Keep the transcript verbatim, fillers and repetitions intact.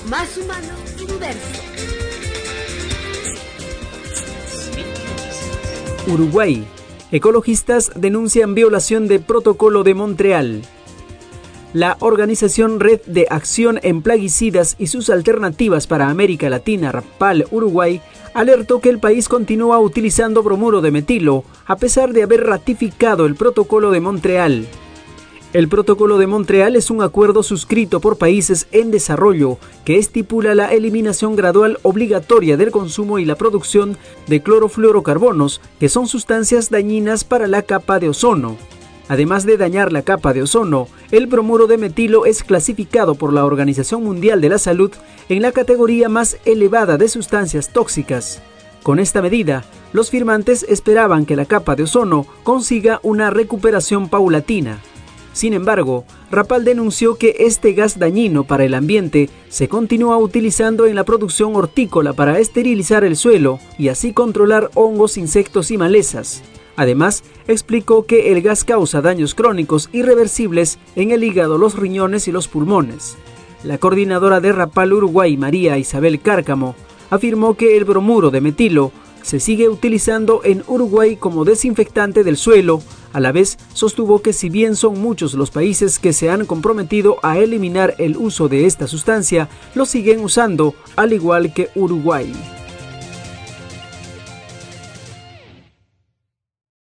Más humano y diverso. Uruguay. Ecologistas denuncian violación de Protocolo de Montreal. La organización Red de Acción en Plaguicidas y sus alternativas para América Latina, RAPPAL Uruguay, alertó que el país continúa utilizando bromuro de metilo, a pesar de haber ratificado el Protocolo de Montreal. El Protocolo de Montreal es un acuerdo suscrito por países en desarrollo que estipula la eliminación gradual obligatoria del consumo y la producción de clorofluorocarbonos, que son sustancias dañinas para la capa de ozono. Además de dañar la capa de ozono, el bromuro de metilo es clasificado por la Organización Mundial de la Salud en la categoría más elevada de sustancias tóxicas. Con esta medida, los firmantes esperaban que la capa de ozono consiga una recuperación paulatina. Sin embargo, RAPPAL denunció que este gas dañino para el ambiente se continúa utilizando en la producción hortícola para esterilizar el suelo y así controlar hongos, insectos y malezas. Además, explicó que el gas causa daños crónicos irreversibles en el hígado, los riñones y los pulmones. La coordinadora de RAPPAL Uruguay, María Isabel Cárcamo, afirmó que el bromuro de metilo se sigue utilizando en Uruguay como desinfectante del suelo. A la vez, sostuvo que si bien son muchos los países que se han comprometido a eliminar el uso de esta sustancia, lo siguen usando, al igual que Uruguay.